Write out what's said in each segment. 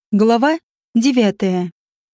Глава 9.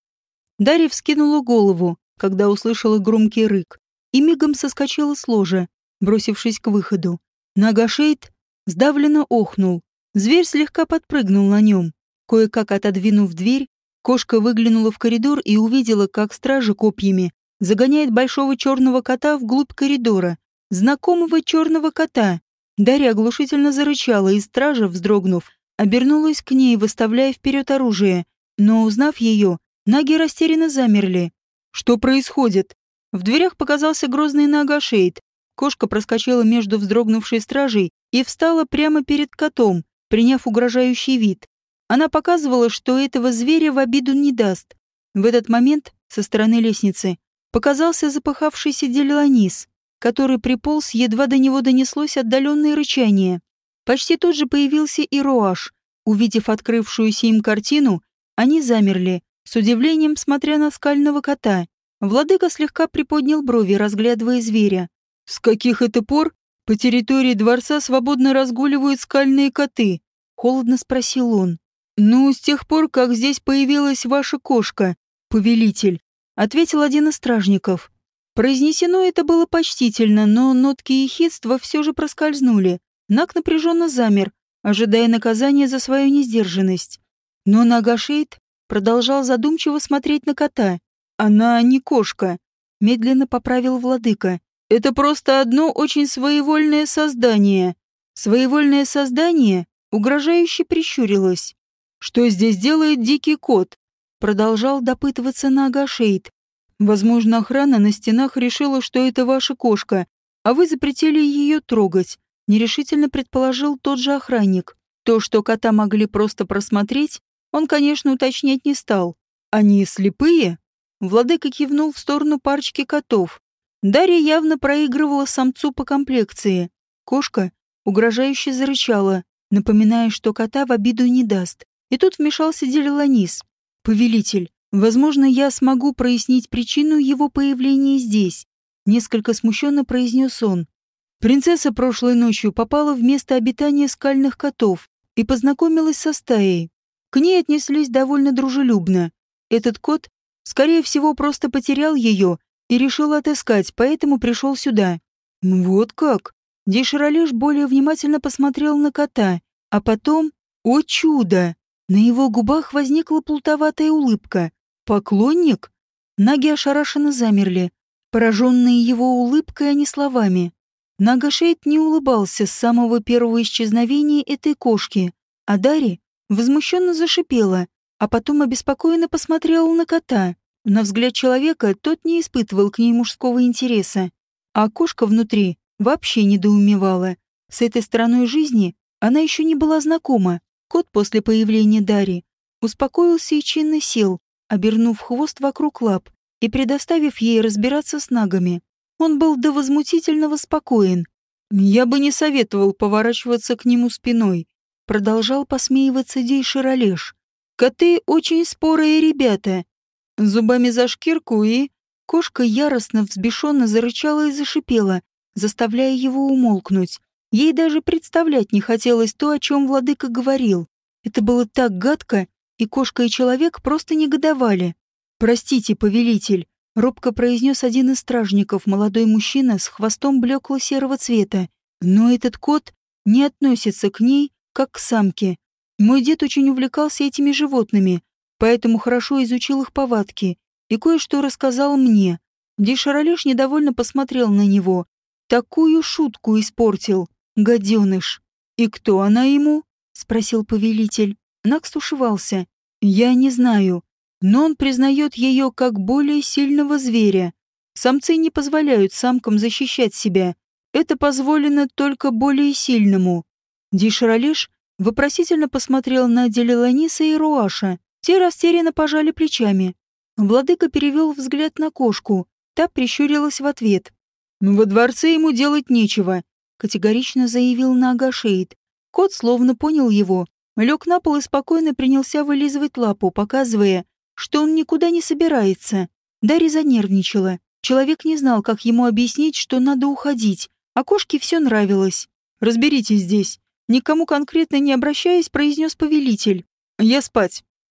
Дарья вскинула голову, когда услышала громкий рык, и мигом соскочила с ложа, бросившись к выходу. Нагашейд сдавленно охнул. Зверь слегка подпрыгнул на нем. Кое-как отодвинув дверь, кошка выглянула в коридор и увидела, как стража копьями загоняет большого черного кота вглубь коридора. Знакомого черного кота. Дарья оглушительно зарычала, и стража, вздрогнув, обернулась к ней, выставляя вперед оружие, но, узнав ее, наги растерянно замерли. Что происходит? В дверях показался грозный Нагашейд. Кошка проскочила между вздрогнувшей стражей и встала прямо перед котом, приняв угрожающий вид. Она показывала, что этого зверя в обиду не даст. В этот момент со стороны лестницы показался запыхавшийся Делиланис, который приполз, едва до него донеслось отдаленное рычание. Почти тут же появился и Роаш. Увидев открывшуюся им картину, они замерли, с удивлением смотря на скального кота. Владыка слегка приподнял брови, разглядывая зверя. «С каких это пор по территории дворца свободно разгуливают скальные коты?» — холодно спросил он. «Ну, с тех пор, как здесь появилась ваша кошка, повелитель», — ответил один из стражников. Произнесено это было почтительно, но нотки ехидства все же проскользнули. Наг напряженно замер, ожидая наказания за свою несдержанность. Но Нагашейд продолжал задумчиво смотреть на кота. «Она не кошка», — медленно поправил владыка. «Это просто одно очень своевольное создание». Своевольное создание угрожающе прищурилось. «Что здесь делает дикий кот?» — продолжал допытываться Нагашейд. «Возможно, охрана на стенах решила, что это ваша кошка, а вы запретили ее трогать», — нерешительно предположил тот же охранник. То, что кота могли просто просмотреть, он, конечно, уточнять не стал. «Они слепые?» Владыка кивнул в сторону парочки котов. Дарья явно проигрывала самцу по комплекции. Кошка угрожающе зарычала, напоминая, что кота в обиду не даст. И тут вмешался Делиланис. «Повелитель, возможно, я смогу прояснить причину его появления здесь», — несколько смущенно произнес он. Принцесса прошлой ночью попала в место обитания скальных котов и познакомилась со стаей. К ней отнеслись довольно дружелюбно. Этот кот, скорее всего, просто потерял ее и решил отыскать, поэтому пришел сюда. Вот как? Дейширалеш более внимательно посмотрел на кота, а потом, о чудо, на его губах возникла плутоватая улыбка. Поклонник? Наги ошарашенно замерли, пораженные его улыбкой, а не словами. Нагашейд не улыбался с самого первого исчезновения этой кошки, а Дарья возмущенно зашипела, а потом обеспокоенно посмотрела на кота. На взгляд человека тот не испытывал к ней мужского интереса, а кошка внутри вообще недоумевала. С этой стороной жизни она еще не была знакома. Кот после появления Дарьи успокоился и чинно сел, обернув хвост вокруг лап и предоставив ей разбираться с нагами. Он был до возмутительного спокоен. «Я бы не советовал поворачиваться к нему спиной», — продолжал посмеиваться Дейширалеш. «Коты очень спорые ребята. Зубами за шкирку и...» Кошка яростно, взбешенно зарычала и зашипела, заставляя его умолкнуть. Ей даже представлять не хотелось то, о чем владыка говорил. Это было так гадко, и кошка и человек просто негодовали. «Простите, повелитель», — робко произнес один из стражников, молодой мужчина с хвостом блекло-серого цвета. «Но этот кот не относится к ней, как к самке. Мой дед очень увлекался этими животными, поэтому хорошо изучил их повадки и кое-что рассказал мне». Дейширалеш недовольно посмотрел на него. Такую шутку испортил, гаденыш. «И кто она ему?» — спросил повелитель. Наг стушевался. «Я не знаю, но он признает ее как более сильного зверя. Самцы не позволяют самкам защищать себя. Это позволено только более сильному». Дейширалеш вопросительно посмотрел на Делиланиса и Руаша. Те растерянно пожали плечами. Владыка перевел взгляд на кошку. Та прищурилась в ответ. «Во дворце ему делать нечего», — категорично заявил Нагашейд. Кот словно понял его, лег на пол и спокойно принялся вылизывать лапу, показывая, что он никуда не собирается. Дарья занервничала. Человек не знал, как ему объяснить, что надо уходить, а кошке все нравилось. «Разберитесь здесь», — никому конкретно не обращаясь, произнес повелитель. «Я спать».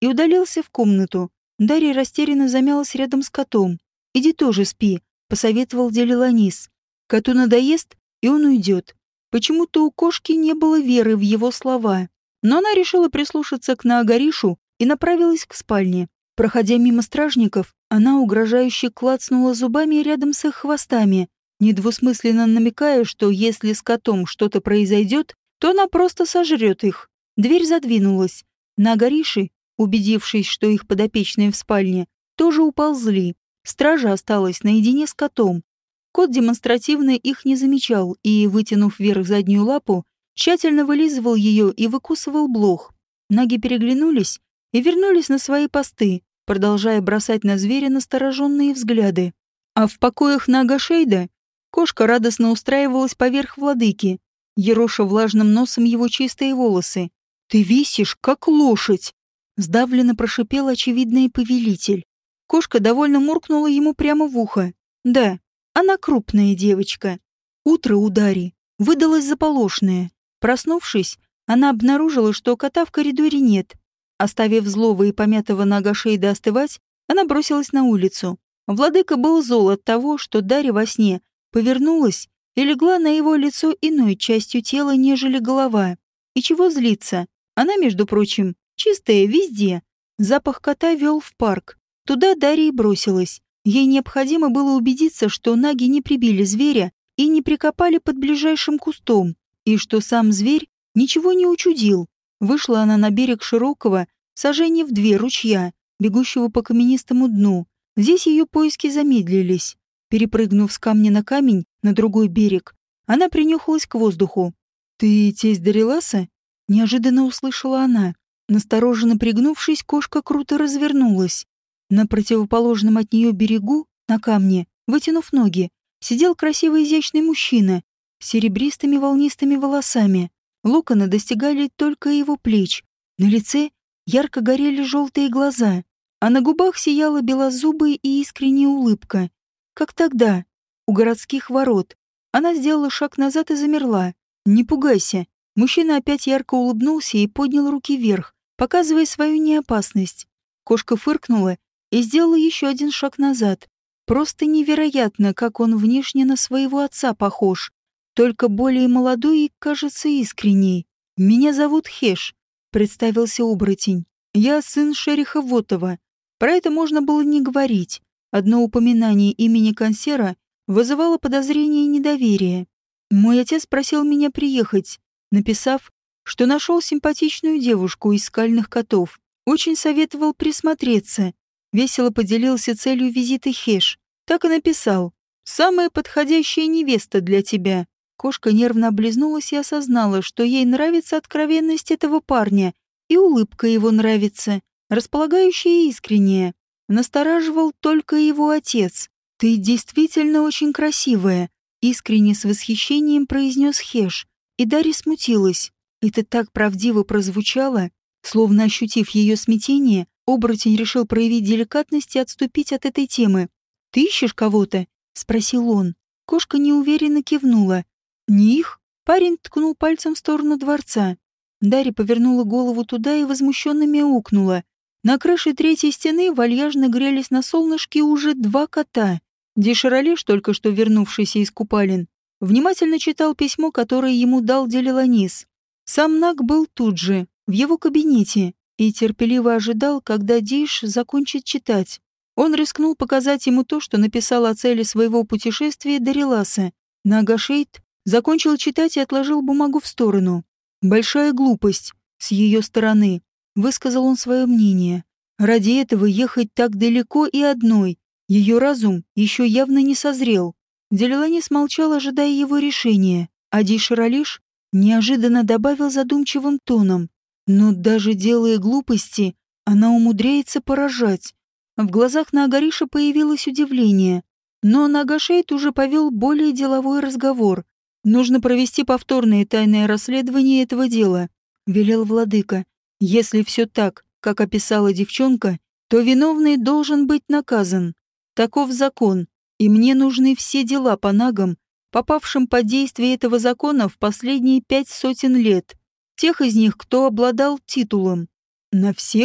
и удалился в комнату. Дарья растерянно замялась рядом с котом. «Иди тоже спи», — посоветовал Делиланис. «Коту надоест, и он уйдет». Почему-то у кошки не было веры в его слова. Но она решила прислушаться к Наагаришу и направилась к спальне. Проходя мимо стражников, она угрожающе клацнула зубами рядом с их хвостами, недвусмысленно намекая, что если с котом что-то произойдет, то она просто сожрет их. Дверь задвинулась. Наагариши, убедившись, что их подопечные в спальне, тоже уползли. Стража осталась наедине с котом. Кот демонстративно их не замечал и, вытянув вверх заднюю лапу, тщательно вылизывал ее и выкусывал блох. Наги переглянулись и вернулись на свои посты, продолжая бросать на зверя настороженные взгляды. А в покоях Наагашейда кошка радостно устраивалась поверх владыки, ероша влажным носом его чистые волосы. «Ты висишь, как лошадь!» — сдавленно прошипел очевидный повелитель. Кошка довольно муркнула ему прямо в ухо. «Да, она крупная девочка». Утро у Дарьи выдалось заполошное. Проснувшись, она обнаружила, что кота в коридоре нет. Оставив злого и помятого Наагашейда остывать, она бросилась на улицу. Владыка был зол от того, что Дарья во сне повернулась и легла на его лицо иной частью тела, нежели голова. И чего злиться? Она, между прочим, чистая везде. Запах кота вел в парк. Туда Дарья и бросилась. Ей необходимо было убедиться, что наги не прибили зверя и не прикопали под ближайшим кустом, и что сам зверь ничего не учудил. Вышла она на берег широкого, саженья в 2 ручья, бегущего по каменистому дну. Здесь ее поиски замедлились. Перепрыгнув с камня на камень на другой берег, она принюхалась к воздуху. «Ты тесть Дариласа?» — неожиданно услышала она. Настороженно пригнувшись, кошка круто развернулась. На противоположном от нее берегу, на камне, вытянув ноги, сидел красивый изящный мужчина с серебристыми волнистыми волосами. Локоны достигали только его плеч. На лице ярко горели желтые глаза, а на губах сияла белозубая и искренняя улыбка. Как тогда, у городских ворот. Она сделала шаг назад и замерла. «Не пугайся». Мужчина опять ярко улыбнулся и поднял руки вверх, показывая свою неопасность. Кошка фыркнула и сделала еще один шаг назад. Просто невероятно, как он внешне на своего отца похож, только более молодой и, кажется, искренний. «Меня зовут Хеш», — представился оборотень. «Я сын шериха Вотова». Про это можно было не говорить. Одно упоминание имени Консера вызывало подозрение и недоверие. Мой отец просил меня приехать, написав, что нашел симпатичную девушку из скальных котов. Очень советовал присмотреться. Весело поделился целью визита Хеш. Так и написал. «Самая подходящая невеста для тебя». Кошка нервно облизнулась и осознала, что ей нравится откровенность этого парня, и улыбка его нравится, располагающая и искренняя. Настораживал только его отец. «Ты действительно очень красивая», — искренне с восхищением произнес Хеш. И Дарья смутилась. Это так правдиво прозвучало. Словно ощутив ее смятение, оборотень решил проявить деликатность и отступить от этой темы. «Ты ищешь кого-то?» — спросил он. Кошка неуверенно кивнула. «Не их?» — парень ткнул пальцем в сторону дворца. Дарья повернула голову туда и возмущенно мяукнула. На крыше 3-й стены вальяжно грелись на солнышке уже 2 кота. Деширалеш, только что вернувшийся из купалин, внимательно читал письмо, которое ему дал Делиланис. Сам Наг был тут же, в его кабинете, и терпеливо ожидал, когда Дейш закончит читать. Он рискнул показать ему то, что написал о цели своего путешествия Дариласа. Наагашейд закончил читать и отложил бумагу в сторону. «Большая глупость с ее стороны», — высказал он свое мнение. «Ради этого ехать так далеко и одной. Ее разум еще явно не созрел». Делиланис молчал, ожидая его решения, а Дейширалеш неожиданно добавил задумчивым тоном. «Но даже делая глупости, она умудряется поражать». В глазах Наагариша появилось удивление, но Наагашейд уже повел более деловой разговор. «Нужно провести повторное тайное расследование этого дела», — велел владыка. «Если все так, как описала девчонка, то виновный должен быть наказан. Таков закон, и мне нужны все дела по нагам, попавшим под действие этого закона в последние 5 сотен лет. Тех из них, кто обладал титулом». «На всех?»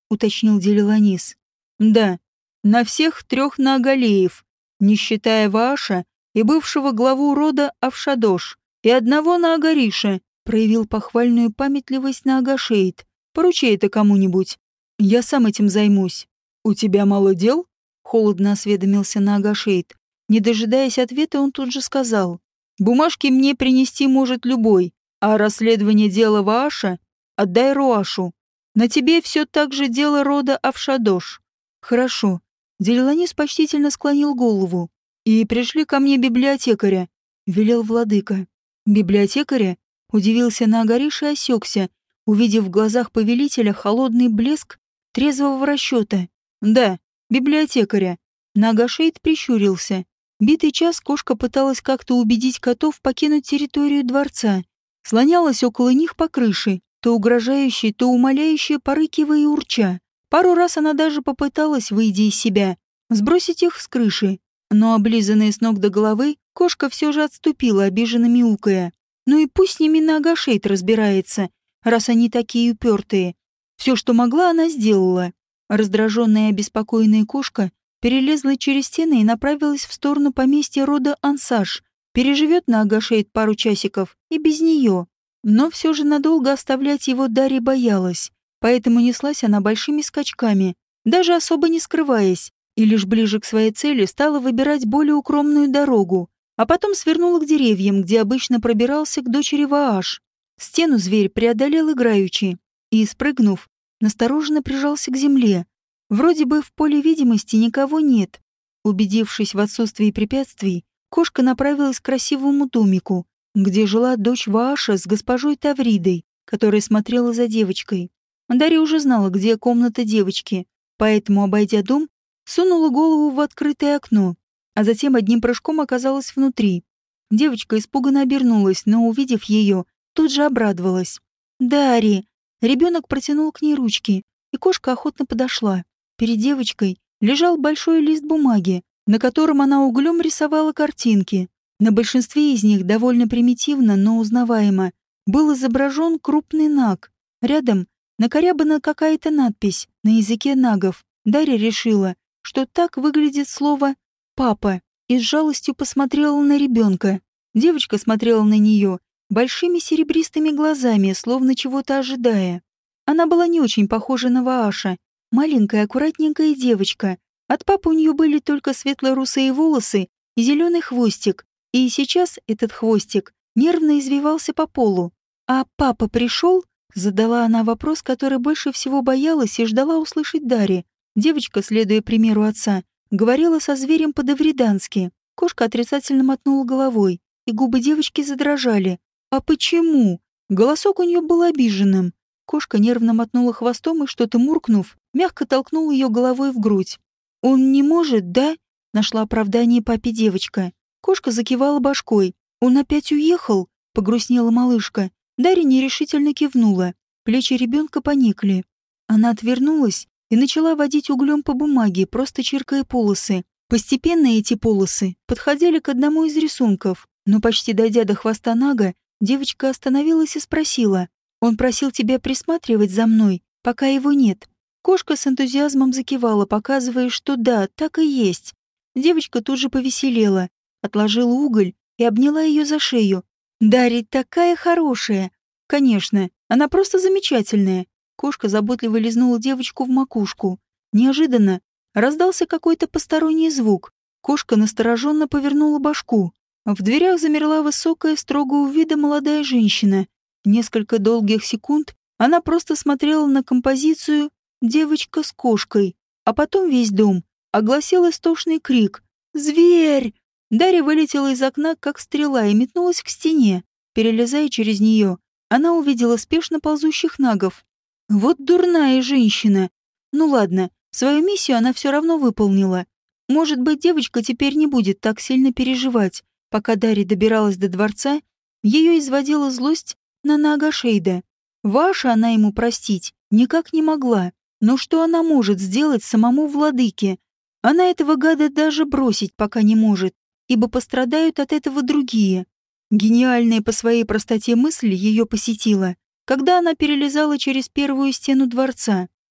— уточнил Делиланис. «Да, на всех 3 Наагалеев, не считая Вааша и бывшего главу рода Авшадош, и одного Наагариша», — проявил похвальную памятливость Наагашейд. «Поручи это кому-нибудь. Я сам этим займусь». «У тебя мало дел?» — холодно осведомился Наагашейд. Не дожидаясь ответа, он тут же сказал: «Бумажки мне принести может любой, а расследование дела Вааша отдай Руашу. На тебе все так же дело рода Авшадош». «Хорошо». Делиланис почтительно склонил голову. «И пришли ко мне библиотекаря», — велел владыка. «Библиотекаря?» — удивился Наагариш и осекся, увидев в глазах повелителя холодный блеск трезвого расчета. «Да, библиотекаря». Наагашейд прищурился. Битый час кошка пыталась как-то убедить котов покинуть территорию дворца. Слонялась около них по крыше, то угрожающе, то умоляюще, порыкивая и урча. Пару раз она даже попыталась, выйдя из себя, сбросить их с крыши. Но, облизанная с ног до головы, кошка все же отступила, обиженно мяукая. Ну и пусть с ними Наагашейд разбирается, раз они такие упертые. Все, что могла, она сделала. Раздраженная и обеспокоенная кошка перелезла через стены и направилась в сторону поместья рода Ансаш. Переживет Наагашейд пару часиков и без нее. Но все же надолго оставлять его Дарья боялась, поэтому неслась она большими скачками, даже особо не скрываясь, и лишь ближе к своей цели стала выбирать более укромную дорогу, а потом свернула к деревьям, где обычно пробирался к дочери Вааш. Стену зверь преодолел играючи и, спрыгнув, настороженно прижался к земле. Вроде бы в поле видимости никого нет. Убедившись в отсутствии препятствий, кошка направилась к красивому домику, где жила дочь Вааша с госпожой Тавридой, которая смотрела за девочкой. Дарья уже знала, где комната девочки, поэтому, обойдя дом, сунула голову в открытое окно, а затем одним прыжком оказалась внутри. Девочка испуганно обернулась, но, увидев ее, тут же обрадовалась. «Дарья!» Ребенок протянул к ней ручки, и кошка охотно подошла. Перед девочкой лежал большой лист бумаги, на котором она углем рисовала картинки. На большинстве из них довольно примитивно, но узнаваемо был изображен крупный наг. Рядом накорябана какая-то надпись на языке нагов. Дарья решила, что так выглядит слово «папа», и с жалостью посмотрела на ребенка. Девочка смотрела на нее большими серебристыми глазами, словно чего-то ожидая. Она была не очень похожа на Вааша. Маленькая, аккуратненькая девочка. От папы у нее были только светло-русые волосы и зеленый хвостик. И сейчас этот хвостик нервно извивался по полу. «А папа пришел?» — задала она вопрос, который больше всего боялась и ждала услышать Дарья. Девочка, следуя примеру отца, говорила со зверем по-давридански. Кошка отрицательно мотнула головой, и губы девочки задрожали. «А почему?» Голосок у нее был обиженным. Кошка нервно мотнула хвостом и, что-то муркнув, мягко толкнула ее головой в грудь. «Он не может, да?» — нашла оправдание папе девочка. Кошка закивала башкой. «Он опять уехал?» — погрустнела малышка. Дарья нерешительно кивнула. Плечи ребенка поникли. Она отвернулась и начала водить углем по бумаге, просто чиркая полосы. Постепенно эти полосы подходили к одному из рисунков, но почти дойдя до хвоста нага, девочка остановилась и спросила: «Он просил тебя присматривать за мной, пока его нет?» Кошка с энтузиазмом закивала, показывая, что да, так и есть. Девочка тут же повеселела, отложила уголь и обняла ее за шею. «Дарья такая хорошая!» «Конечно, она просто замечательная!» Кошка заботливо лизнула девочку в макушку. Неожиданно раздался какой-то посторонний звук. Кошка настороженно повернула башку. В дверях замерла высокая, строгого вида молодая женщина. Несколько долгих секунд она просто смотрела на композицию «Девочка с кошкой», а потом весь дом огласил истошный крик «Зверь!». Дарья вылетела из окна, как стрела, и метнулась к стене. Перелезая через нее, она увидела спешно ползущих нагов. Вот дурная женщина. Ну ладно, свою миссию она все равно выполнила. Может быть, девочка теперь не будет так сильно переживать. Пока Дарья добиралась до дворца, ее изводила злость на Наагашейда. Ваша она ему простить никак не могла. Но что она может сделать самому владыке? Она этого гада даже бросить пока не может, ибо пострадают от этого другие. Гениальная по своей простоте мысль ее посетила, когда она перелезала через первую стену дворца.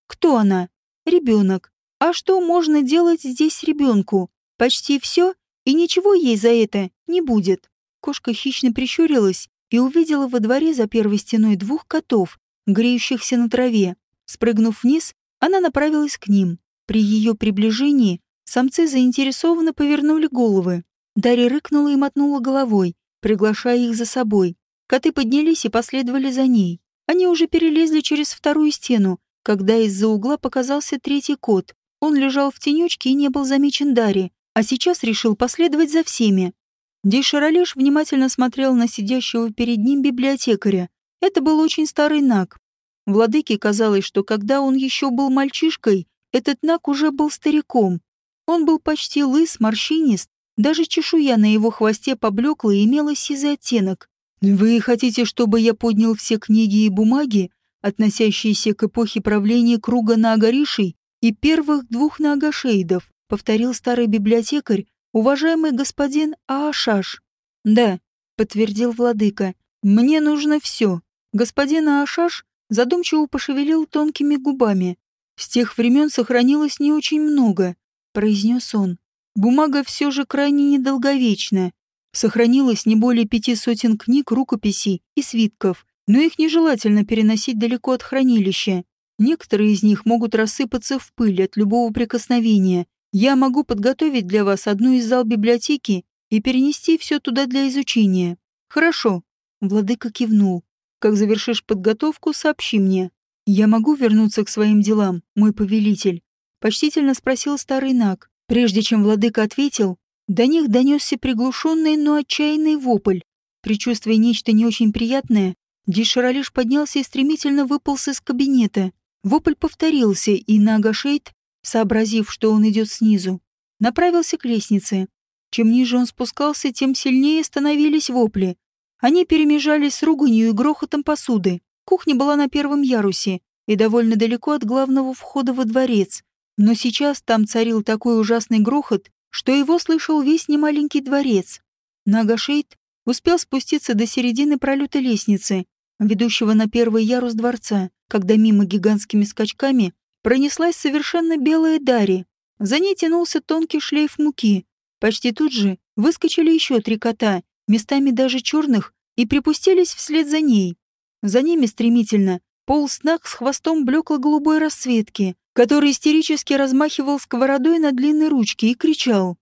Кто она? Ребенок. А что можно делать здесь ребенку? Почти все, и ничего ей за это не будет. Кошка хищно прищурилась и увидела во дворе за первой стеной двух котов, греющихся на траве. Спрыгнув вниз, она направилась к ним. При ее приближении самцы заинтересованно повернули головы. Дарья рыкнула и мотнула головой, приглашая их за собой. Коты поднялись и последовали за ней. Они уже перелезли через вторую стену, когда из-за угла показался третий кот. Он лежал в тенечке и не был замечен Дарьей, а сейчас решил последовать за всеми. Дейшаралеш внимательно смотрел на сидящего перед ним библиотекаря. Это был очень старый наг. Владыке казалось, что когда он еще был мальчишкой, этот наг уже был стариком. Он был почти лыс, морщинист, даже чешуя на его хвосте поблекла и имела сизый оттенок. «Вы хотите, чтобы я поднял все книги и бумаги, относящиеся к эпохе правления круга Наагаришей и первых двух Наагашейдов?» — повторил старый библиотекарь, уважаемый господин Аашаш. «Да», — подтвердил владыка, — «мне нужно все». Господин Аашаш задумчиво пошевелил тонкими губами. «С тех времен сохранилось не очень много», — произнес он. «Бумага все же крайне недолговечна. Сохранилось не более 500 книг, рукописей и свитков, но их нежелательно переносить далеко от хранилища. Некоторые из них могут рассыпаться в пыль от любого прикосновения. Я могу подготовить для вас одну из зал библиотеки и перенести все туда для изучения». «Хорошо», — владыка кивнул. «Как завершишь подготовку, сообщи мне». «Я могу вернуться к своим делам, мой повелитель?» — почтительно спросил старый наг. Прежде чем владыка ответил, до них донесся приглушенный, но отчаянный вопль. Предчувствуя нечто не очень приятное, Дейшаралеш поднялся и стремительно выполз из кабинета. Вопль повторился, и Наагашейд, сообразив, что он идет снизу, направился к лестнице. Чем ниже он спускался, тем сильнее становились вопли. Они перемежались с руганью и грохотом посуды. Кухня была на первом ярусе и довольно далеко от главного входа во дворец. Но сейчас там царил такой ужасный грохот, что его слышал весь немаленький дворец. Наагашейд успел спуститься до середины пролета лестницы, ведущего на первый ярус дворца, когда мимо гигантскими скачками пронеслась совершенно белая Дарья. За ней тянулся тонкий шлейф муки. Почти тут же выскочили еще 3 кота, местами даже черных, и припустились вслед за ней. За ними стремительно полз наг с хвостом блекло-голубой расцветки, который истерически размахивал сковородой на длинной ручке и кричал: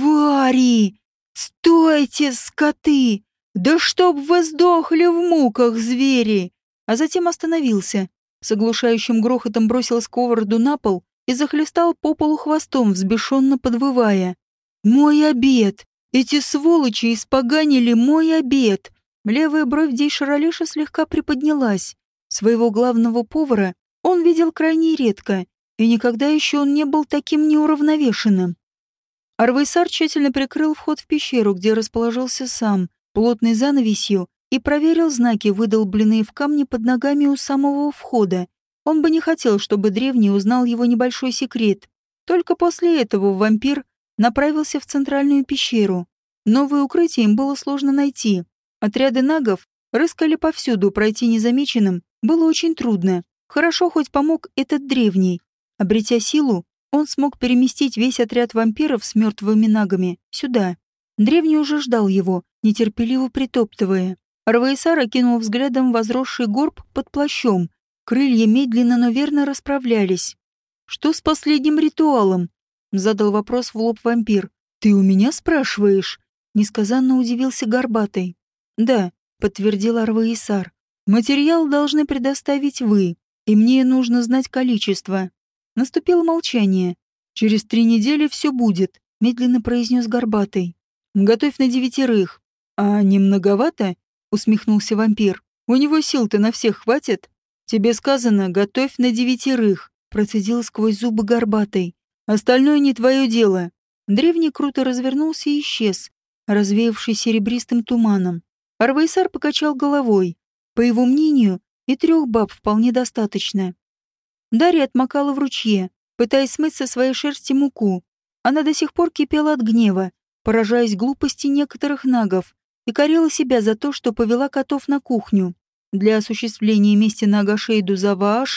«Твари! Стойте, скоты! Да чтоб вы сдохли в муках, звери!» А затем остановился. С оглушающим грохотом бросил сковороду на пол и захлестал по полу хвостом, взбешенно подвывая. «Мой обед! Эти сволочи испоганили мой обед!» Левая бровь Дейшаралеша слегка приподнялась. Своего главного повара он видел крайне редко, и никогда еще он не был таким неуравновешенным. Арвейсар тщательно прикрыл вход в пещеру, где расположился сам, плотной занавесью, и проверил знаки, выдолбленные в камне под ногами у самого входа. Он бы не хотел, чтобы древний узнал его небольшой секрет. Только после этого вампир направился в центральную пещеру. Новое укрытие им было сложно найти. Отряды нагов рыскали повсюду, пройти незамеченным было очень трудно. Хорошо хоть помог этот древний. Обретя силу, он смог переместить весь отряд вампиров с мертвыми нагами сюда. Древний уже ждал его, нетерпеливо притоптывая. Арвейсар окинул взглядом возросший горб под плащом. Крылья медленно, но верно расправлялись. «Что с последним ритуалом?» — задал вопрос в лоб вампир. «Ты у меня спрашиваешь?» — несказанно удивился Горбатый. «Да», — подтвердил Арвейсар. «Материал должны предоставить вы, и мне нужно знать количество». Наступило молчание. «Через 3 недели все будет», — медленно произнес Горбатый. «Готовь на 9. «А не многовато?» — усмехнулся вампир. «У него сил-то на всех хватит?» «Тебе сказано, готовь на 9», — процедил сквозь зубы Горбатый. «Остальное не твое дело». Древний круто развернулся и исчез, развеявшись серебристым туманом. Арвейсар покачал головой. По его мнению, и 3 баб вполне достаточно. Дарья отмокала в ручье, пытаясь смыть со своей шерсти муку. Она до сих пор кипела от гнева, поражаясь глупости некоторых нагов, и корила себя за то, что повела котов на кухню. Для осуществления мести Наагашейду Завааша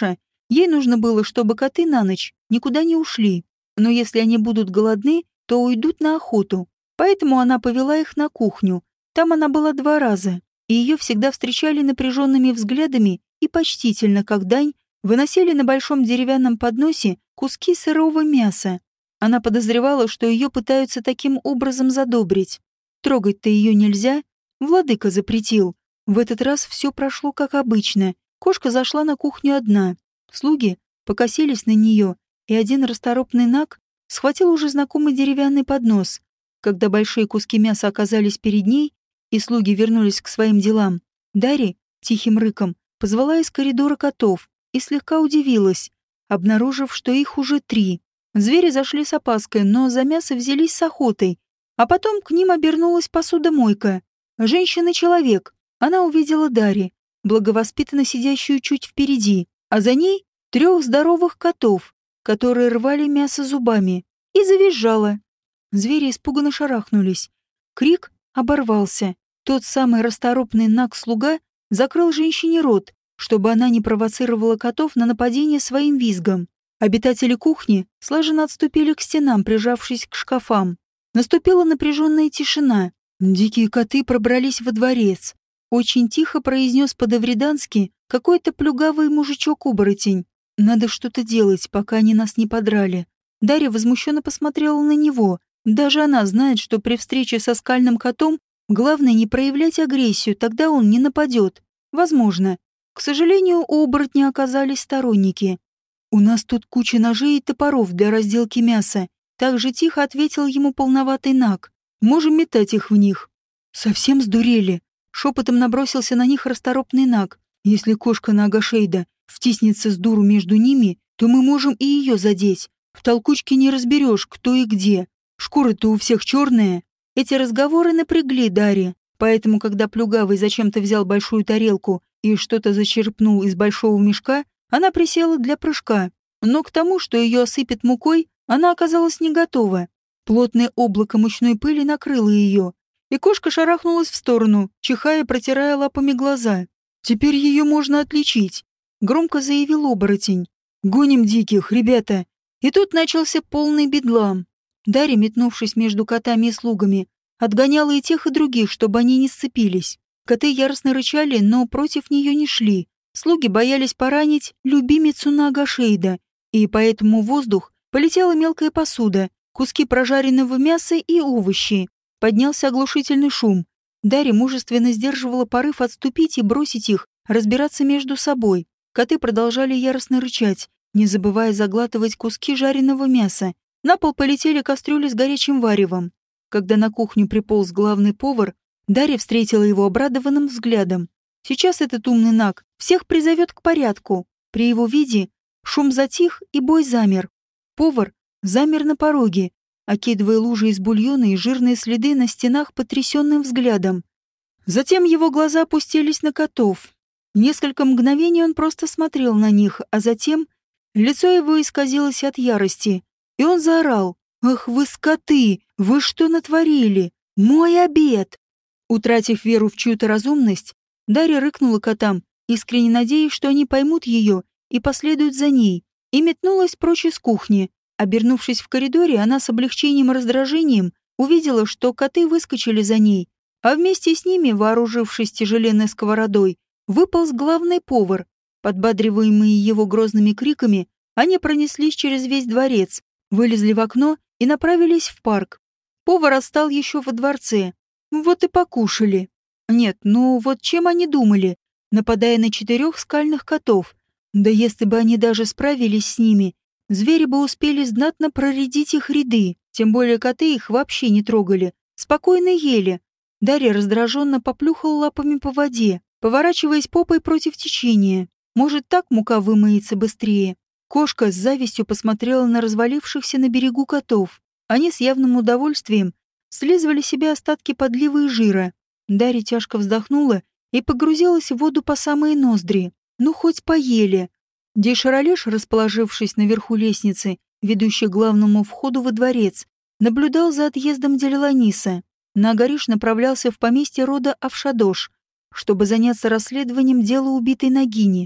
Ей нужно было, чтобы коты на ночь никуда не ушли, но если они будут голодны, то уйдут на охоту. Поэтому она повела их на кухню. Там она была 2 раза, и ее всегда встречали напряженными взглядами и почтительно, как дань, выносили на большом деревянном подносе куски сырого мяса. Она подозревала, что ее пытаются таким образом задобрить. Трогать-то ее нельзя, владыка запретил. В этот раз все прошло как обычно. Кошка зашла на кухню одна. Слуги покосились на нее, и один расторопный наг схватил уже знакомый деревянный поднос. Когда большие куски мяса оказались перед ней, и слуги вернулись к своим делам, Дарья тихим рыком позвала из коридора котов и слегка удивилась, обнаружив, что их уже 3. Звери зашли с опаской, но за мясо взялись с охотой, а потом к ним обернулась посудомойка. Женщина-человек. Она увидела Дарьи, благовоспитанно сидящую чуть впереди, а за ней 3 здоровых котов, которые рвали мясо зубами, и завизжала. Звери испуганно шарахнулись. Крик оборвался. Тот самый расторопный наг-слуга закрыл женщине рот, чтобы она не провоцировала котов на нападение своим визгом. Обитатели кухни слаженно отступили к стенам, прижавшись к шкафам. Наступила напряженная тишина. Дикие коты пробрались во дворец. Очень тихо произнес по-давридански какой-то плюгавый мужичок-оборотень. «Надо что-то делать, пока они нас не подрали». Дарья возмущенно посмотрела на него. Даже она знает, что при встрече со скальным котом главное не проявлять агрессию, тогда он не нападет. Возможно. К сожалению, у оборотня оказались сторонники. «У нас тут куча ножей и топоров для разделки мяса», так же тихо ответил ему полноватый наг. «Можем метать их в них». «Совсем сдурели?» Шепотом набросился на них расторопный наг. «Если кошка Нага Шейда втиснется с дуру между ними, то мы можем и ее задеть. В толкучке не разберешь, кто и где. Шкура-то у всех черная». Эти разговоры напрягли Дарьи, поэтому, когда Плюгавый зачем-то взял большую тарелку и что-то зачерпнул из большого мешка, она присела для прыжка. Но к тому, что ее осыпет мукой, она оказалась не готова. Плотное облако мучной пыли накрыло ее, и кошка шарахнулась в сторону, чихая, протирая лапами глаза. «Теперь ее можно отличить», — громко заявил оборотень. «Гоним диких, ребята!» И тут начался полный бедлам. Дарья, метнувшись между котами и слугами, отгоняла и тех, и других, чтобы они не сцепились. Коты яростно рычали, но против нее не шли. Слуги боялись поранить любимицу Нага Шейда, и поэтому в воздух полетела мелкая посуда, куски прожаренного мяса и овощи. Поднялся оглушительный шум. Дарья мужественно сдерживала порыв отступить и бросить их, разбираться между собой. Коты продолжали яростно рычать, не забывая заглатывать куски жареного мяса. На пол полетели кастрюли с горячим варевом. Когда на кухню приполз главный повар, Дарья встретила его обрадованным взглядом. Сейчас этот умный наг всех призовет к порядку. При его виде шум затих и бой замер. Повар замер на пороге, окидывая лужи из бульона и жирные следы на стенах потрясенным взглядом. Затем его глаза опустились на котов. Несколько мгновений он просто смотрел на них, а затем лицо его исказилось от ярости, и он заорал: «Ах вы скоты! Вы что натворили? Мой обед!» Утратив веру в чью-то разумность, Дарья рыкнула котам, искренне надеясь, что они поймут ее и последуют за ней, и метнулась прочь из кухни. Обернувшись в коридоре, она с облегчением и раздражением увидела, что коты выскочили за ней, а вместе с ними, вооружившись тяжеленной сковородой, выполз главный повар. Подбадриваемые его грозными криками, они пронеслись через весь дворец, вылезли в окно и направились в парк. Повар отстал еще во дворце. Вот и покушали. Нет, ну вот чем они думали, нападая на 4 скальных котов? Да если бы они даже справились с ними, звери бы успели знатно проредить их ряды, тем более коты их вообще не трогали, спокойно ели. Дарья раздраженно поплюхала лапами по воде, поворачиваясь попой против течения. Может, так мука вымоется быстрее? Кошка с завистью посмотрела на развалившихся на берегу котов. Они с явным удовольствием слизывали себе остатки подлива и жира. Дарья тяжко вздохнула и погрузилась в воду по самые ноздри. Ну, хоть поели. Дейшаролеш, расположившись наверху лестницы, ведущей к главному входу во дворец, наблюдал за отъездом Делиланиса. Нагариш направлялся в поместье рода Авшадош, чтобы заняться расследованием дела убитой Нагини.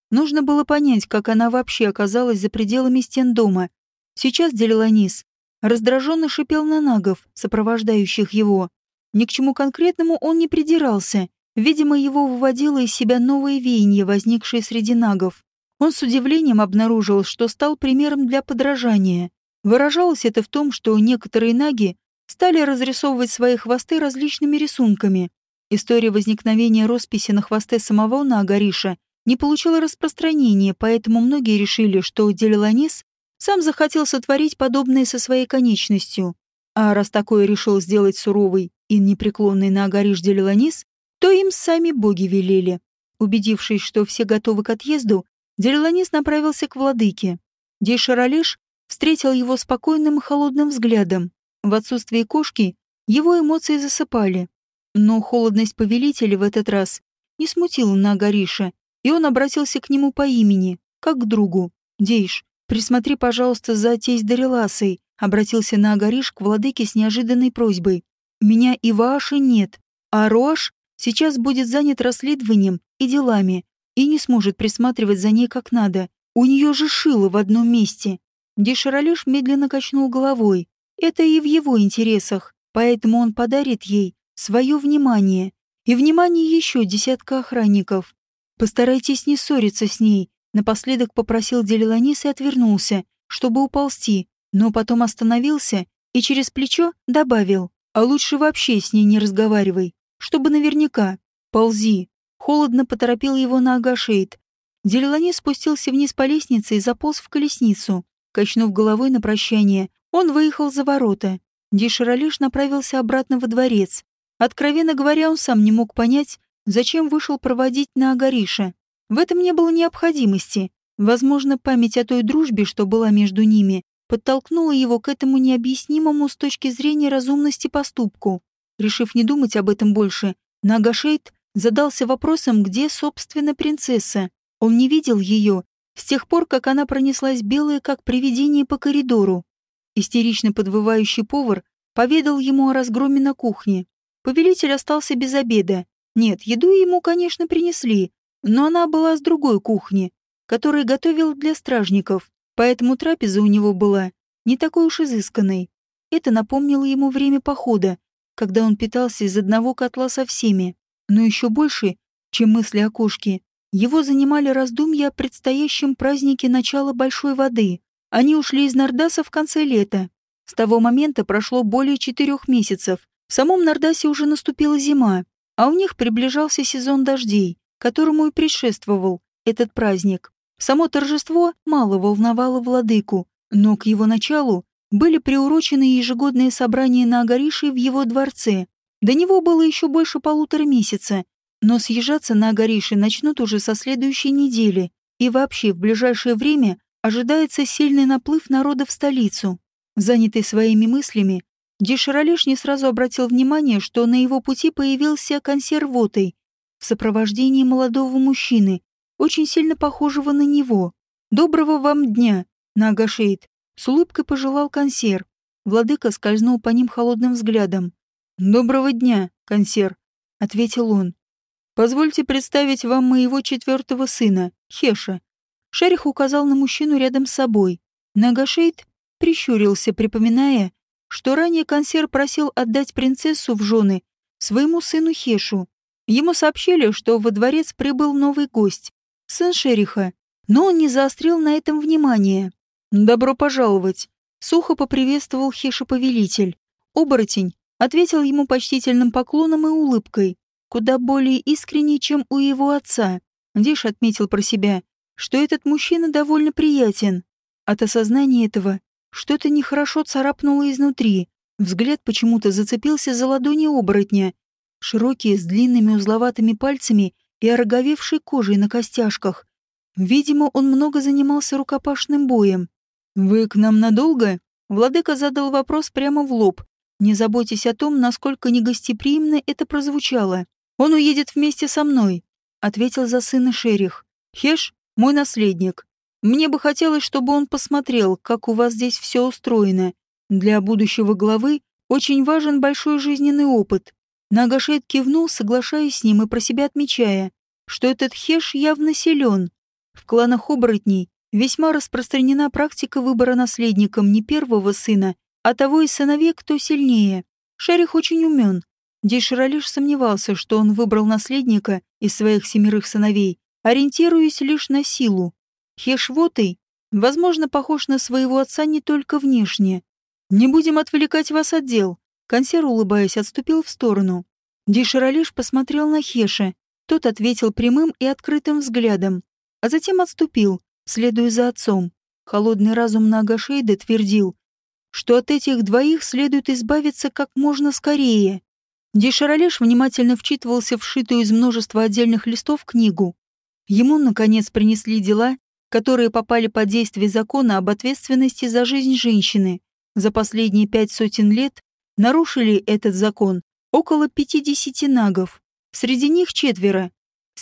Нужно было понять, как она вообще оказалась за пределами стен дома. Сейчас Делиланис раздраженно шипел на нагов, сопровождающих его. Ни к чему конкретному он не придирался. Видимо, его выводило из себя новое веяние, возникшее среди нагов. Он с удивлением обнаружил, что стал примером для подражания. Выражалось это в том, что некоторые наги стали разрисовывать свои хвосты различными рисунками. История возникновения росписи на хвосте самого Наагариша не получила распространения, поэтому многие решили, что Делиланис сам захотел сотворить подобное со своей конечностью. А раз такое решил сделать суровый и непреклонный Наагариш Делиланис, то им сами боги велели. Убедившись, что все готовы к отъезду, Делиланис направился к владыке. Дейшаралеш встретил его спокойным и холодным взглядом. В отсутствие кошки его эмоции засыпали. Но холодность повелителя в этот раз не смутила Наагариша, и он обратился к нему по имени, как к другу. «Дейш, присмотри, пожалуйста, за тесть Дариласой», — обратился Наагариш к владыке с неожиданной просьбой. «Меня и Ваши нет, а Роаш сейчас будет занят расследованием и делами, и не сможет присматривать за ней как надо. У нее же шило в одном месте». Дейшаралеш медленно качнул головой. Это и в его интересах, поэтому он подарит ей свое внимание и внимание еще десятка охранников. «Постарайтесь не ссориться с ней», — напоследок попросил Делиланис и отвернулся, чтобы уползти, но потом остановился и через плечо добавил: «А лучше вообще с ней не разговаривай, чтобы наверняка. Ползи». Холодно поторопил его Наагашейд. Делиланис спустился вниз по лестнице и заполз в колесницу. Качнув головой на прощание, он выехал за ворота. Дейшаралеш направился обратно во дворец. Откровенно говоря, он сам не мог понять, зачем вышел проводить Наагариша. В этом не было необходимости. Возможно, память о той дружбе, что была между ними, подтолкнула его к этому необъяснимому с точки зрения разумности поступку. Решив не думать об этом больше, Наагашейд задался вопросом, где, собственно, принцесса. Он не видел ее с тех пор, как она пронеслась белая, как привидение, по коридору. Истерично подвывающий повар поведал ему о разгроме на кухне. Повелитель остался без обеда. Нет, еду ему, конечно, принесли, но она была с другой кухни, которую готовил для стражников, поэтому трапеза у него была не такой уж изысканной. Это напомнило ему время похода, когда он питался из одного котла со всеми. Но еще больше, чем мысли о кошке, его занимали раздумья о предстоящем празднике начала Большой воды. Они ушли из Нардаса в конце лета. С того момента прошло более 4 месяцев. В самом Нардасе уже наступила зима, а у них приближался сезон дождей, которому и предшествовал этот праздник. Само торжество мало волновало владыку, но к его началу были приурочены ежегодные собрания Наагаришей в его дворце. До него было еще больше 1,5 месяца, но съезжаться Наагариши начнут уже со следующей недели, и вообще в ближайшее время ожидается сильный наплыв народа в столицу. Занятый своими мыслями, Дейшаралеш не сразу обратил внимание, что на его пути появился консьер Вотой в сопровождении молодого мужчины, очень сильно похожего на него. «Доброго вам дня, Наагашейд», — с улыбкой пожелал консьер. Владыка скользнул по ним холодным взглядом. «Доброго дня, консьер», — ответил он. «Позвольте представить вам моего 4-го сына, Хеша». Шерих указал на мужчину рядом с собой. Наагашейд прищурился, припоминая, что ранее консьер просил отдать принцессу в жены своему сыну Хешу. Ему сообщили, что во дворец прибыл новый гость, сын Шериха, но он не заострил на этом внимание. «Добро пожаловать», — сухо поприветствовал Хеша повелитель. Оборотень ответил ему почтительным поклоном и улыбкой, куда более искренней, чем у его отца. Дейш отметил про себя, что этот мужчина довольно приятен. От осознания этого что-то нехорошо царапнуло изнутри. Взгляд почему-то зацепился за ладони оборотня, широкие, с длинными узловатыми пальцами и ороговевшей кожей на костяшках. Видимо, он много занимался рукопашным боем. «Вы к нам надолго?» Владыка задал вопрос прямо в лоб, не заботясь о том, насколько негостеприимно это прозвучало. «Он уедет вместе со мной», — ответил за сына Шерих. «Хеш — мой наследник. Мне бы хотелось, чтобы он посмотрел, как у вас здесь все устроено. Для будущего главы очень важен большой жизненный опыт». Наагашейд кивнул, соглашаясь с ним и про себя отмечая, что этот Хеш явно силен. В кланах оборотней весьма распространена практика выбора наследником не первого сына, а того из сыновей, кто сильнее. Шерих очень умен. Дишера лишь сомневался, что он выбрал наследника из своих 7 сыновей, ориентируясь лишь на силу. Хешвотый, возможно, похож на своего отца не только внешне. «Не будем отвлекать вас от дел», — консьер, улыбаясь, отступил в сторону. Дишера лишь посмотрел на Хеша. Тот ответил прямым и открытым взглядом, а затем отступил, следуя за отцом. Холодный разум Нагашейда твердил, что от этих двоих следует избавиться как можно скорее. Дишаралеш внимательно вчитывался в вшитую из множества отдельных листов книгу. Ему, наконец, принесли дела, которые попали под действие закона об ответственности за жизнь женщины. За последние 5 сотен лет нарушили этот закон около 50 нагов. Среди них четверо,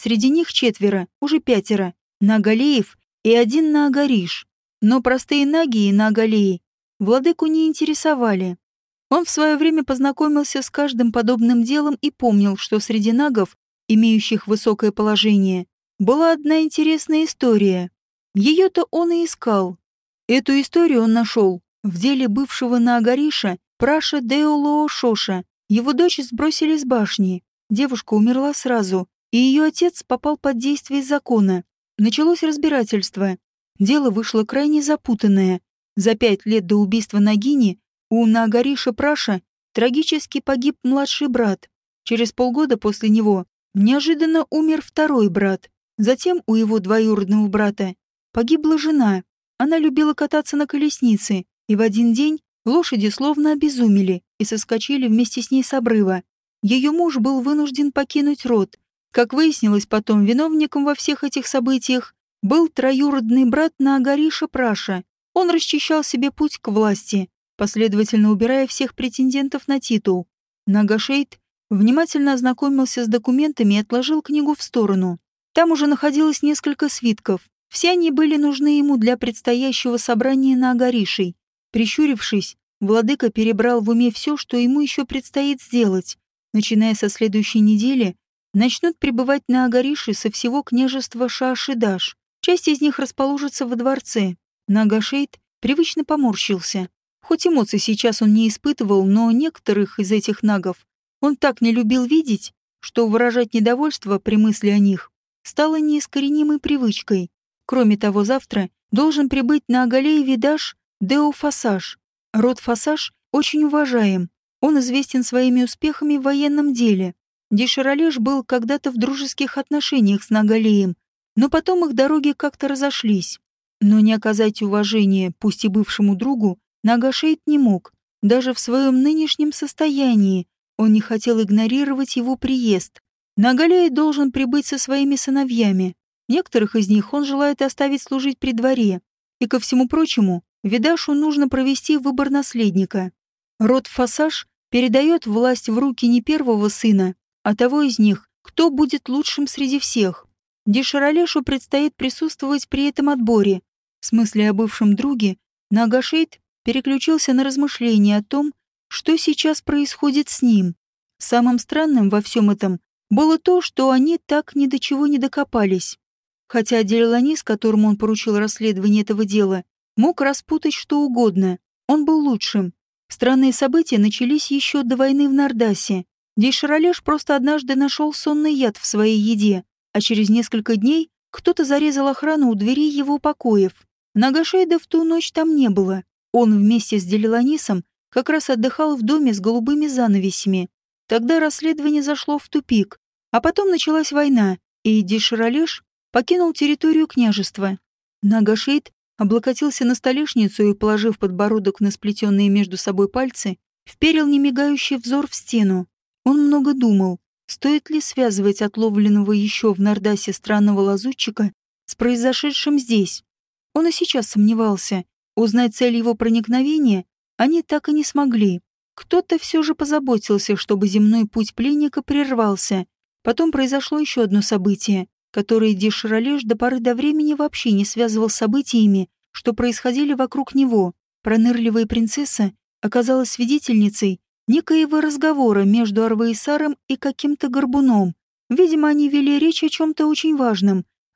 уже 5, нагалеев и 1 наагариш. Но простые наги и наагалеи владыку не интересовали. Он в свое время познакомился с каждым подобным делом и помнил, что среди нагов, имеющих высокое положение, была одна интересная история. Ее-то он и искал. Эту историю он нашел в деле бывшего наагариша Праша Деолоо Шоша. Его дочь сбросили с башни. Девушка умерла сразу, и ее отец попал под действие закона. Началось разбирательство. Дело вышло крайне запутанное. За 5 лет до убийства Нагини у Наагариша Праша трагически погиб младший брат. Через полгода после него неожиданно умер второй брат. Затем у его двоюродного брата погибла жена. Она любила кататься на колеснице, и в один день лошади словно обезумели и соскочили вместе с ней с обрыва. Ее муж был вынужден покинуть род. Как выяснилось потом, виновником во всех этих событиях был троюродный брат Наагариша Праша. Он расчищал себе путь к власти, последовательно убирая всех претендентов на титул. Нагашейд внимательно ознакомился с документами и отложил книгу в сторону. Там уже находилось несколько свитков. Все они были нужны ему для предстоящего собрания Наагаришей. Прищурившись, владыка перебрал в уме все, что ему еще предстоит сделать. Начиная со следующей недели, начнут прибывать Наагариши со всего княжества Шаашидаш. Часть из них расположится во дворце. Нагашейд привычно поморщился. Хоть эмоций сейчас он не испытывал, но некоторых из этих нагов он так не любил видеть, что выражать недовольство при мысли о них стало неискоренимой привычкой. Кроме того, завтра должен прибыть на Агалее Видаш Део Фасаж. Род Фасаж очень уважаем. Он известен своими успехами в военном деле. Дишаралеш был когда-то в дружеских отношениях с Нагалеем, но потом их дороги как-то разошлись. Но не оказать уважения, пусть и бывшему другу, Нагашейд не мог. Даже в своем нынешнем состоянии он не хотел игнорировать его приезд. Нагалей должен прибыть со своими сыновьями. Некоторых из них он желает оставить служить при дворе. И ко всему прочему, Видашу нужно провести выбор наследника. Род Фасаж передает власть в руки не первого сына, а того из них, кто будет лучшим среди всех. Дишаралешу предстоит присутствовать при этом отборе. В смысле о бывшем друге, Нагашейд переключился на размышления о том, что сейчас происходит с ним. Самым странным во всем этом было то, что они так ни до чего не докопались. Хотя Делиланис, которому он поручил расследование этого дела, мог распутать что угодно. Он был лучшим. Странные события начались еще до войны в Нардасе. Дейшаралеш просто однажды нашел сонный яд в своей еде, а через несколько дней кто-то зарезал охрану у дверей его покоев. Нагашейда в ту ночь там не было. Он вместе с Делиланисом как раз отдыхал в доме с голубыми занавесями. Тогда расследование зашло в тупик, а потом началась война, и Дейшаралеш покинул территорию княжества. Нагашейд облокотился на столешницу и, положив подбородок на сплетенные между собой пальцы, вперил немигающий взор в стену. Он много думал, стоит ли связывать отловленного еще в Нардасе странного лазутчика с произошедшим здесь. Он и сейчас сомневался. Узнать цель его проникновения они так и не смогли. Кто-то все же позаботился, чтобы земной путь пленника прервался. Потом произошло еще одно событие, которое Дейшаралеш до поры до времени вообще не связывал с событиями, что происходили вокруг него. Пронырливая принцесса оказалась свидетельницей некоего разговора между Арвейсаром и каким-то горбуном. Видимо, они вели речь о чем-то очень важном,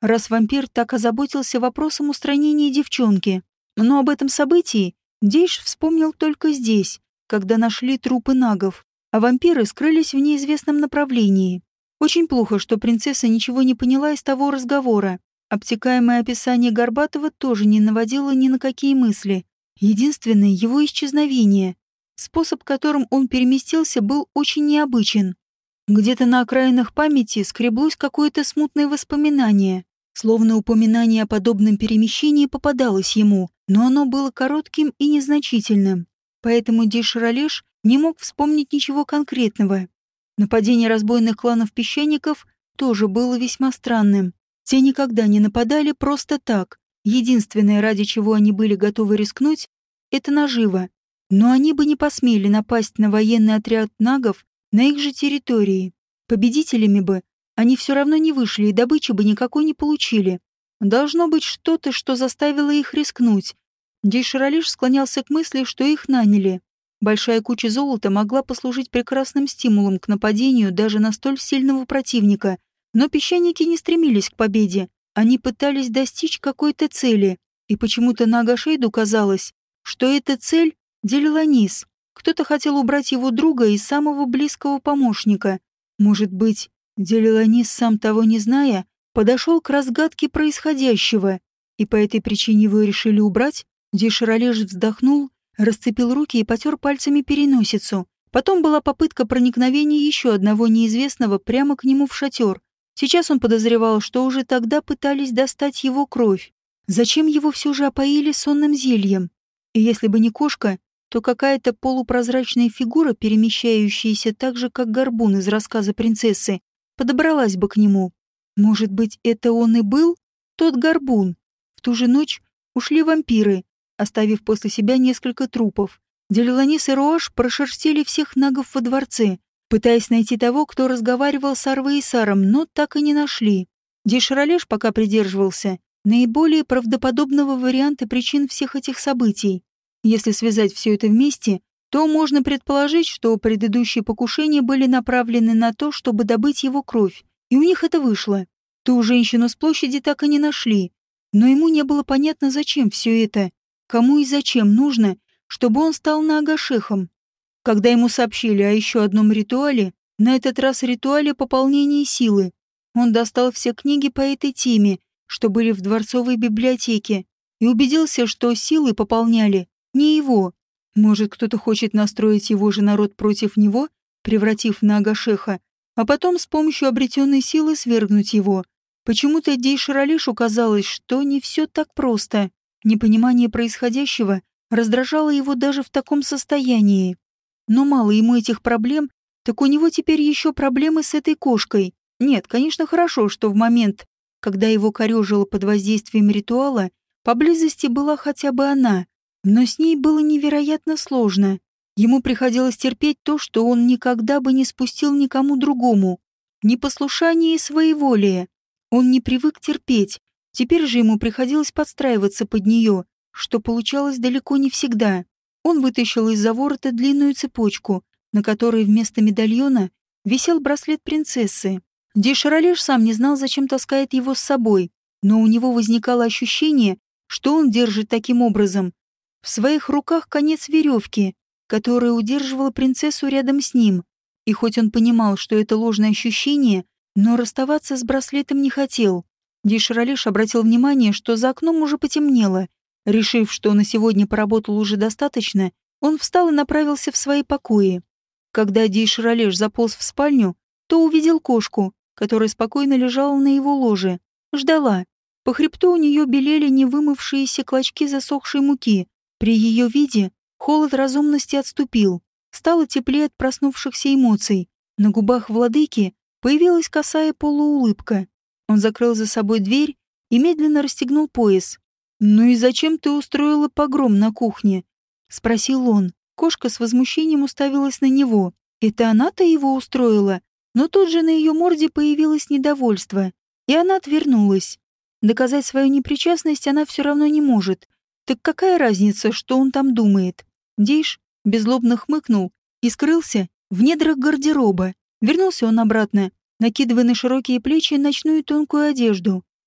раз вампир так озаботился вопросом устранения девчонки. Но об этом событии Дейш вспомнил только здесь, когда нашли трупы нагов, а вампиры скрылись в неизвестном направлении. Очень плохо, что принцесса ничего не поняла из того разговора. Обтекаемое описание Горбатова тоже не наводило ни на какие мысли. Единственное его исчезновение. Способ, которым он переместился, был очень необычен. Где-то на окраинах памяти скреблось какое-то смутное воспоминание. Словно упоминание о подобном перемещении попадалось ему, но оно было коротким и незначительным. Поэтому Дейш-Ролеш не мог вспомнить ничего конкретного. Нападение разбойных кланов песчаников тоже было весьма странным. Те никогда не нападали просто так. Единственное, ради чего они были готовы рискнуть, это нажива. Но они бы не посмели напасть на военный отряд нагов на их же территории. Победителями бы они все равно не вышли и добычи бы никакой не получили. Должно быть что-то, что заставило их рискнуть. Дейш-Ролеш склонялся к мысли, что их наняли. Большая куча золота могла послужить прекрасным стимулом к нападению даже на столь сильного противника. Но песчаники не стремились к победе. Они пытались достичь какой-то цели. И почему-то Нагашейду казалось, что эта цель — Делиланис. Кто-то хотел убрать его друга и самого близкого помощника. Может быть, Делиланис, сам того не зная, подошел к разгадке происходящего, и по этой причине его решили убрать? Дейш-Ролеш вздохнул, расцепил руки и потер пальцами переносицу. Потом была попытка проникновения еще одного неизвестного прямо к нему в шатер. Сейчас он подозревал, что уже тогда пытались достать его кровь. Зачем его все же опоили сонным зельем? И если бы не кошка, то какая-то полупрозрачная фигура, перемещающаяся так же, как горбун из рассказа принцессы, подобралась бы к нему. Может быть, это он и был тот горбун? В ту же ночь ушли вампиры, оставив после себя несколько трупов. Делиланис и Роаш прошерстили всех нагов во дворце, пытаясь найти того, кто разговаривал с Арвейсаром, но так и не нашли. Дейш-Ролеш пока придерживался наиболее правдоподобного варианта причин всех этих событий. Если связать все это вместе, то можно предположить, что предыдущие покушения были направлены на то, чтобы добыть его кровь, и у них это вышло. Ту женщину с площади так и не нашли, но ему не было понятно, зачем все это, кому и зачем нужно, чтобы он стал Наагашехом. Когда ему сообщили о еще одном ритуале, на этот раз ритуале пополнения силы, он достал все книги по этой теме, что были в дворцовой библиотеке, и убедился, что силы пополняли не его. Может, кто-то хочет настроить его же народ против него, превратив в Наагашеха, а потом с помощью обретенной силы свергнуть его. Почему-то Дейш-Ролешу казалось, что не все так просто. Непонимание происходящего раздражало его даже в таком состоянии. Но мало ему этих проблем, так у него теперь еще проблемы с этой кошкой. Нет, конечно, хорошо, что в момент, когда его корёжило под воздействием ритуала, поблизости была хотя бы она. Но с ней было невероятно сложно. Ему приходилось терпеть то, что он никогда бы не спустил никому другому. Непослушание и своеволие. Он не привык терпеть. Теперь же ему приходилось подстраиваться под нее, что получалось далеко не всегда. Он вытащил из-за ворота длинную цепочку, на которой вместо медальона висел браслет принцессы. Дейш-Ролеш сам не знал, зачем таскает его с собой, но у него возникало ощущение, что он держит таким образом в своих руках конец веревки, которая удерживала принцессу рядом с ним. И хоть он понимал, что это ложное ощущение, но расставаться с браслетом не хотел. Дейш-Ролеш обратил внимание, что за окном уже потемнело. Решив, что на сегодня поработал уже достаточно, он встал и направился в свои покои. Когда Дейш-Ролеш заполз в спальню, то увидел кошку, которая спокойно лежала на его ложе. Ждала. По хребту у нее белели невымывшиеся клочки засохшей муки. При ее виде холод разумности отступил. Стало теплее от проснувшихся эмоций. На губах владыки появилась косая полуулыбка. Он закрыл за собой дверь и медленно расстегнул пояс. «Ну и зачем ты устроила погром на кухне?» — спросил он. Кошка с возмущением уставилась на него. Это она-то его устроила? Но тут же на ее морде появилось недовольство, и она отвернулась. Доказать свою непричастность она все равно не может. Так какая разница, что он там думает? Дейш беззлобно хмыкнул и скрылся в недрах гардероба. Вернулся он обратно, накидывая на широкие плечи ночную тонкую одежду.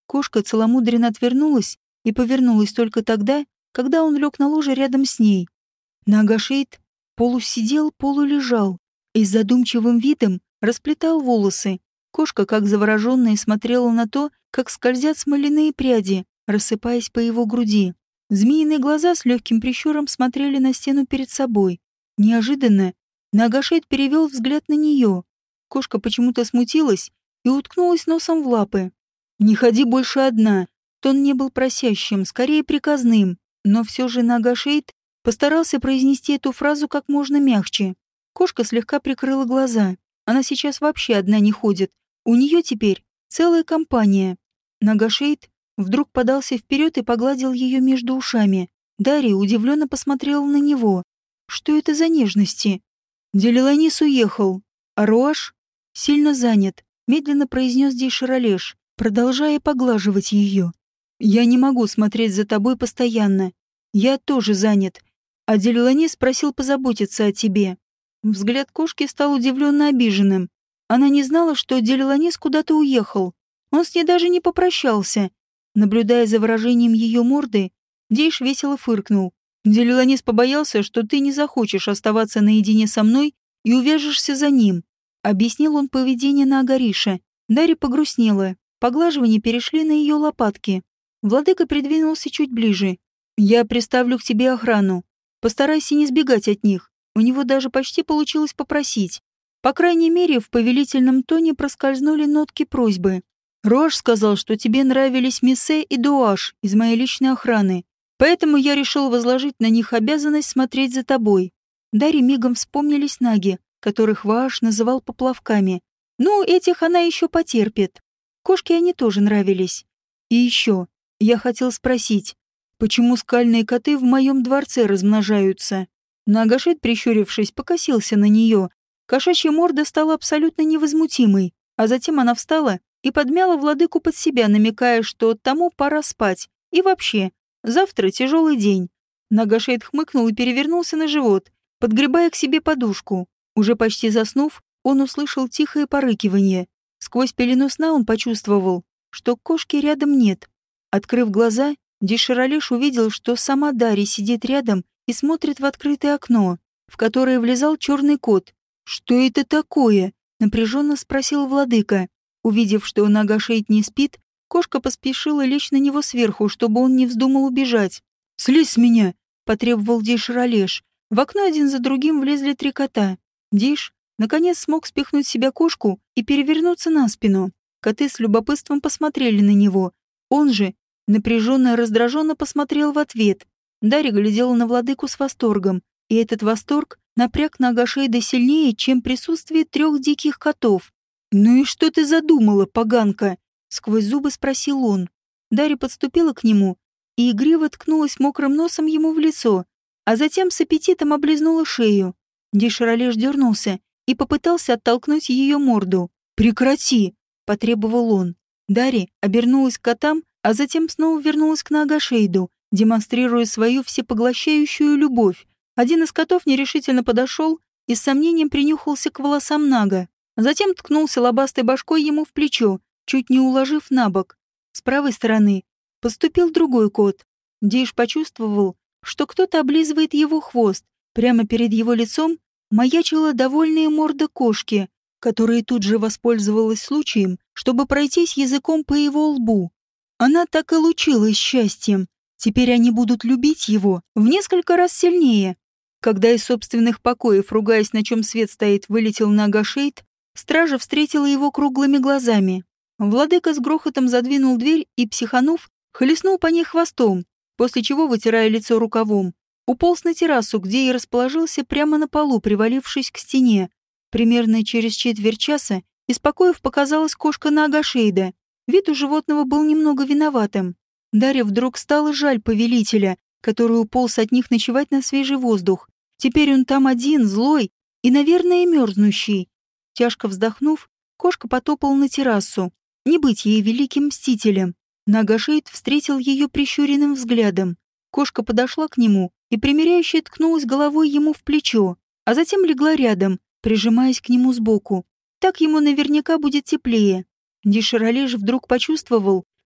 Кошка целомудренно отвернулась и повернулась только тогда, когда он лег на ложе рядом с ней. Нагашейд полусидел, полулежал и с задумчивым видом расплетал волосы. Кошка, как завороженная, смотрела на то, как скользят смоляные пряди, рассыпаясь по его груди. Змеиные глаза с легким прищуром смотрели на стену перед собой. Неожиданно Нагашейд перевел взгляд на нее. Кошка почему-то смутилась и уткнулась носом в лапы. «Не ходи больше одна». Тон не был просящим, скорее приказным, но все же Нагашейд постарался произнести эту фразу как можно мягче. Кошка слегка прикрыла глаза. Она сейчас вообще одна не ходит. У нее теперь целая компания. Нагашейд вдруг подался вперед и погладил ее между ушами. Дарья удивленно посмотрела на него. Что это за нежности? Делиланис уехал, а Роаш сильно занят, медленно произнес Дейшаролеш, продолжая поглаживать ее. «Я не могу смотреть за тобой постоянно. Я тоже занят. А Делиланис просил позаботиться о тебе». Взгляд кошки стал удивленно обиженным. Она не знала, что Делиланис куда-то уехал. Он с ней даже не попрощался. Наблюдая за выражением ее морды, Дейш весело фыркнул. «Делиланис побоялся, что ты не захочешь оставаться наедине со мной и увяжешься за ним», — объяснил он поведение на Агариша. Дарья погрустнела. Поглаживания перешли на ее лопатки. Владыка придвинулся чуть ближе. «Я приставлю к тебе охрану. Постарайся не сбегать от них». У него даже почти получилось попросить. По крайней мере, в повелительном тоне проскользнули нотки просьбы. «Роаш сказал, что тебе нравились Миссе и Дуаш из моей личной охраны, поэтому я решил возложить на них обязанность смотреть за тобой». Дарье мигом вспомнились наги, которых Вааш называл поплавками. Ну, этих она еще потерпит. Кошке они тоже нравились. И еще, я хотел спросить, почему скальные коты в моем дворце размножаются? Нагашид, прищурившись, покосился на нее. Кошачья морда стала абсолютно невозмутимой, а затем она встала и подмяла владыку под себя, намекая, что тому пора спать. И вообще, завтра тяжелый день. Нагашид хмыкнул и перевернулся на живот, подгребая к себе подушку. Уже почти заснув, он услышал тихое порыкивание. Сквозь пелену сна он почувствовал, что кошки рядом нет. Открыв глаза, Дейшаролеш увидел, что сама Дарья сидит рядом и смотрит в открытое окно, в которое влезал черный кот. «Что это такое?» — напряженно спросил владыка. Увидев, что Нагашейд не спит, кошка поспешила лечь на него сверху, чтобы он не вздумал убежать. «Слезь с меня!» — потребовал Дейшаролеш. В окно один за другим влезли 3 кота. Дейш, наконец, смог спихнуть с себя кошку и перевернуться на спину. Коты с любопытством посмотрели на него. Он же напряженно и раздраженно посмотрел в ответ. Дарья глядела на владыку с восторгом, и этот восторг напряг Нагашейда сильнее, чем присутствие 3 диких котов. «Ну и что ты задумала, поганка?» — сквозь зубы спросил он. Дарья подступила к нему и игриво ткнулась мокрым носом ему в лицо, а затем с аппетитом облизнула шею. Дейшаролеш дернулся и попытался оттолкнуть ее морду. «Прекрати!» — потребовал он. Дарья обернулась к котам, а затем снова вернулась к Нагашейду, демонстрируя свою всепоглощающую любовь. Один из котов нерешительно подошел и с сомнением принюхался к волосам Нага. Затем ткнулся лобастой башкой ему в плечо, чуть не уложив на бок. С правой стороны поступил другой кот. Дейш почувствовал, что кто-то облизывает его хвост. Прямо перед его лицом маячила довольная морда кошки, которая тут же воспользовалась случаем, чтобы пройтись языком по его лбу. Она так и лучилась счастьем. Теперь они будут любить его в несколько раз сильнее. Когда из собственных покоев, ругаясь, на чем свет стоит, вылетел Нагашейд, стража встретила его круглыми глазами. Владыка с грохотом задвинул дверь и, психанув, хлестнул по ней хвостом, после чего, вытирая лицо рукавом, уполз на террасу, где и расположился прямо на полу, привалившись к стене. Примерно через четверть часа из покоев показалась кошка Нагашейда. Вид у животного был немного виноватым. Дарье вдруг стало жаль повелителя, который уполз от них ночевать на свежий воздух. Теперь он там один, злой и, наверное, мерзнущий. Тяжко вздохнув, кошка потопала на террасу. Не быть ей великим мстителем. Нагашейд встретил ее прищуренным взглядом. Кошка подошла к нему и примиряюще ткнулась головой ему в плечо, а затем легла рядом, прижимаясь к нему сбоку. Так ему наверняка будет теплее. Дейшаролеш вдруг почувствовал,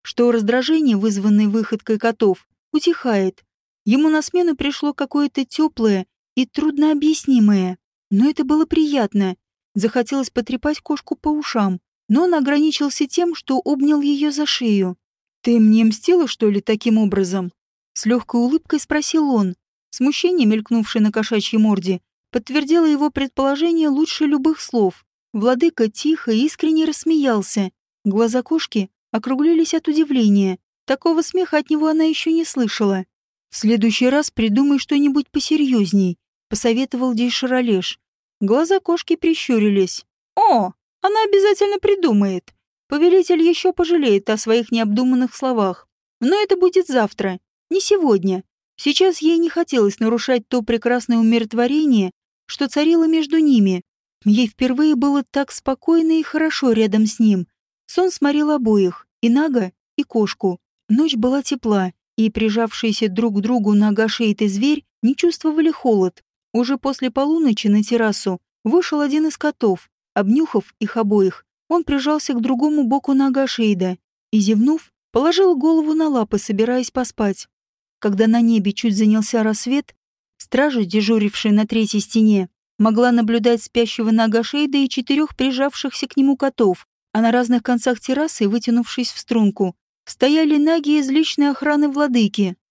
что раздражение, вызванное выходкой котов, утихает. Ему на смену пришло какое-то теплое и труднообъяснимое. Но это было приятно. Захотелось потрепать кошку по ушам, но он ограничился тем, что обнял ее за шею. «Ты мне мстила, что ли, таким образом?» С легкой улыбкой спросил он. Смущение, мелькнувшее на кошачьей морде, подтвердило его предположение лучше любых слов. Владыка тихо и искренне рассмеялся. Глаза кошки округлились от удивления. Такого смеха от него она еще не слышала. «В следующий раз придумай что-нибудь посерьезней», — посоветовал Дейшаролеш. Глаза кошки прищурились. «О, она обязательно придумает. Повелитель еще пожалеет о своих необдуманных словах. Но это будет завтра, не сегодня. Сейчас ей не хотелось нарушать то прекрасное умиротворение, что царило между ними. Ей впервые было так спокойно и хорошо рядом с ним. Сон сморил обоих, и Нага, и кошку. Ночь была тепла, и прижавшиеся друг к другу Нага-Шейд и зверь не чувствовали холод. Уже после полуночи на террасу вышел один из котов. Обнюхав их обоих, он прижался к другому боку Нага-Шейда и, зевнув, положил голову на лапы, собираясь поспать. Когда на небе чуть занялся рассвет, стража, дежурившая на третьей стене, могла наблюдать спящего Нага-Шейда и 4 прижавшихся к нему котов, а на разных концах террасы, вытянувшись в струнку, стояли наги из личной охраны владыки.